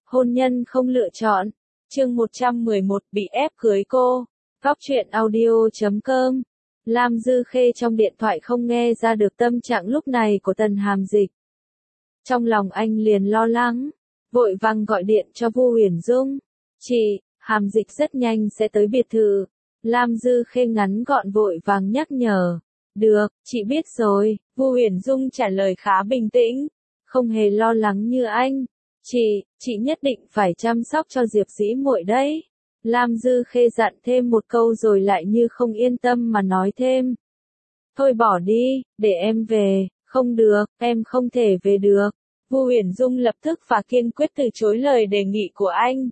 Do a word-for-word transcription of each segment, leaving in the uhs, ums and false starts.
Hôn nhân không lựa chọn. Chương một trăm mười một bị ép cưới cô. Góc truyện audio chấm com. Lam Dư Khê trong điện thoại không nghe ra được tâm trạng lúc này của Tần Hàm Dịch. Trong lòng anh liền lo lắng, vội vàng gọi điện cho Vu Huyền Dung. Chị, Hàm Dịch rất nhanh sẽ tới biệt thự. Lam Dư Khê ngắn gọn vội vàng nhắc nhở. Được, chị biết rồi, Vu Huyền Dung trả lời khá bình tĩnh, không hề lo lắng như anh. Chị, chị nhất định phải chăm sóc cho Diệp Dĩ Muội đấy. Lam Dư Khê dặn thêm một câu rồi lại như không yên tâm mà nói thêm. Thôi bỏ đi, để em về. Không được, em không thể về được. Vu Huyền Dung lập tức và kiên quyết từ chối lời đề nghị của anh.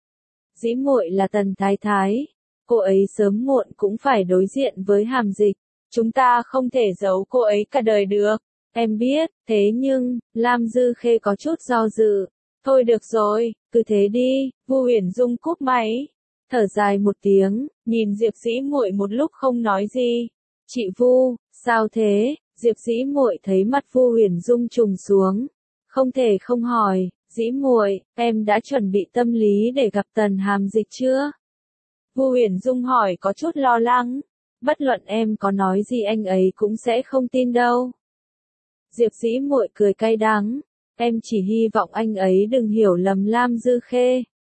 Dĩ Muội là Tần Thái Thái, cô ấy sớm muộn cũng phải đối diện với Hàm Dịch. Chúng ta không thể giấu cô ấy cả đời được. Em biết, thế nhưng, Lam Dư Khê có chút do dự. Thôi được rồi, cứ thế đi. Vu Huyền Dung cúp máy, thở dài một tiếng, nhìn Diệp Dĩ Muội một lúc không nói gì. Chị Vu, sao thế? Diệp Dĩ Muội thấy mặt Vu Huyền Dung trùng xuống, không thể không hỏi. Dĩ Muội, em đã chuẩn bị tâm lý để gặp Tần Hàm Dịch chưa? Vu Huyền Dung hỏi có chút lo lắng. Bất luận em có nói gì anh ấy cũng sẽ không tin đâu. Diệp Dĩ Muội cười cay đắng. Em chỉ hy vọng anh ấy đừng hiểu lầm Lam Dư Khê.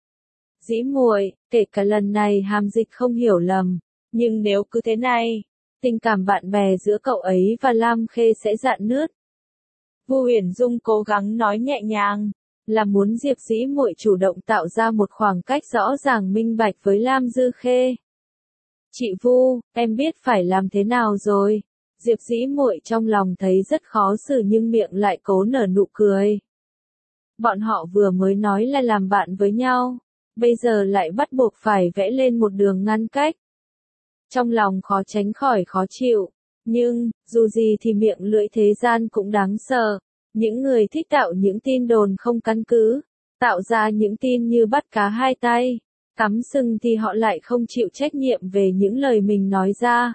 Dĩ Muội, kể cả lần này Hàm Dịch không hiểu lầm, nhưng nếu cứ thế này, tình cảm bạn bè giữa cậu ấy và Lam Khê sẽ rạn nứt. Vu Huyền Dung cố gắng nói nhẹ nhàng, là muốn Diệp Dĩ Muội chủ động tạo ra một khoảng cách rõ ràng minh bạch với Lam Dư Khê. Chị Vu, em biết phải làm thế nào rồi. Diệp Dĩ Muội trong lòng thấy rất khó xử nhưng miệng lại cố nở nụ cười. Bọn họ vừa mới nói là làm bạn với nhau, bây giờ lại bắt buộc phải vẽ lên một đường ngăn cách. Trong lòng khó tránh khỏi khó chịu, nhưng, dù gì thì miệng lưỡi thế gian cũng đáng sợ. Những người thích tạo những tin đồn không căn cứ, tạo ra những tin như bắt cá hai tay, cắm sừng thì họ lại không chịu trách nhiệm về những lời mình nói ra.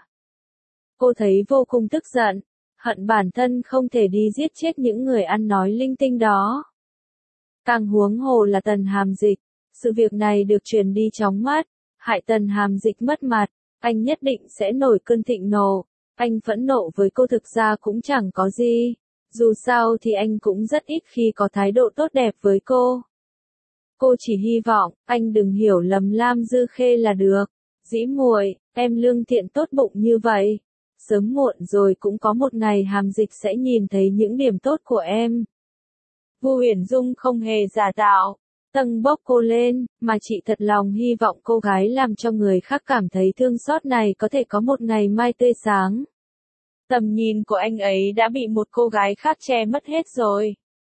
Cô thấy vô cùng tức giận, hận bản thân không thể đi giết chết những người ăn nói linh tinh đó. Càng huống hồ là Tần Hàm Dịch, sự việc này được truyền đi chóng mắt, hại Tần Hàm Dịch mất mặt, anh nhất định sẽ nổi cơn thịnh nộ. Anh phẫn nộ với cô thực ra cũng chẳng có gì, dù sao thì anh cũng rất ít khi có thái độ tốt đẹp với cô. Cô chỉ hy vọng, anh đừng hiểu lầm Lam Dư Khê là được. Dĩ Muội, em lương thiện tốt bụng như vậy. Sớm muộn rồi cũng có một ngày Hàm Dịch sẽ nhìn thấy những điểm tốt của em. Vu Huyền Dung không hề giả tạo, tâng bốc cô lên, mà chị thật lòng hy vọng cô gái làm cho người khác cảm thấy thương xót này có thể có một ngày mai tươi sáng. Tầm nhìn của anh ấy đã bị một cô gái khác che mất hết rồi.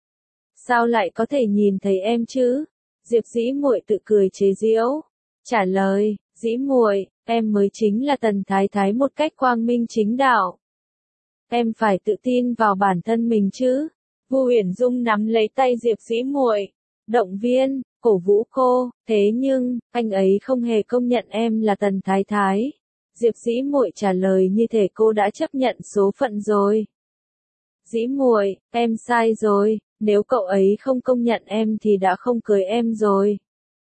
Sao lại có thể nhìn thấy em chứ? Diệp Dĩ Muội tự cười chế giễu, trả lời, Dĩ Muội, em mới chính là Tần Thái Thái một cách quang minh chính đạo. Em phải tự tin vào bản thân mình chứ. Vu Huyền Dung nắm lấy tay Diệp Dĩ Muội, động viên, cổ vũ cô, thế nhưng, anh ấy không hề công nhận em là Tần Thái Thái. Diệp Dĩ Muội trả lời như thể cô đã chấp nhận số phận rồi. Dĩ Muội, em sai rồi, nếu cậu ấy không công nhận em thì đã không cưới em rồi.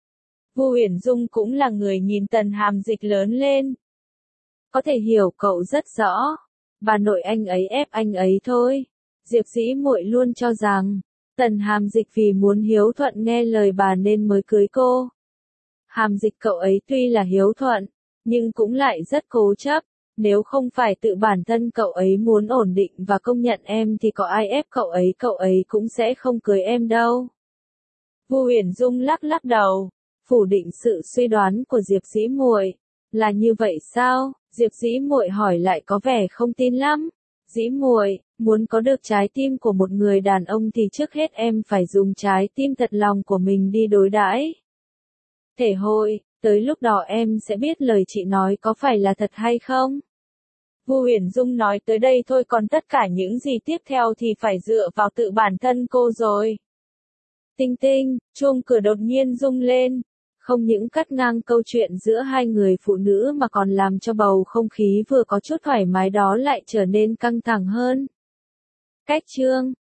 Vu Huyền Dung cũng là người nhìn Tần Hàm Dịch lớn lên. Có thể hiểu cậu rất rõ, bà nội anh ấy ép anh ấy thôi. Diệp Dĩ Muội luôn cho rằng, Tần Hàm Dịch vì muốn hiếu thuận nghe lời bà nên mới cưới cô. Hàm Dịch cậu ấy tuy là hiếu thuận, nhưng cũng lại rất cố chấp, nếu không phải tự bản thân cậu ấy muốn ổn định và công nhận em thì có ai ép cậu ấy cậu ấy cũng sẽ không cưới em đâu. Vu Huyền Dung lắc lắc đầu, phủ định sự suy đoán của Diệp Dĩ Muội. Là như vậy sao? Diệp Dĩ Muội hỏi lại có vẻ không tin lắm. Dĩ Muội, muốn có được trái tim của một người đàn ông thì trước hết em phải dùng trái tim thật lòng của mình đi đối đãi. Thể hội, tới lúc đó em sẽ biết lời chị nói có phải là thật hay không. Vu Huyền Dung nói tới đây thôi, còn tất cả những gì tiếp theo thì phải dựa vào tự bản thân cô rồi. Tinh tinh, chuông cửa đột nhiên rung lên, không những cắt ngang câu chuyện giữa hai người phụ nữ mà còn làm cho bầu không khí vừa có chút thoải mái đó lại trở nên căng thẳng hơn. Cách chương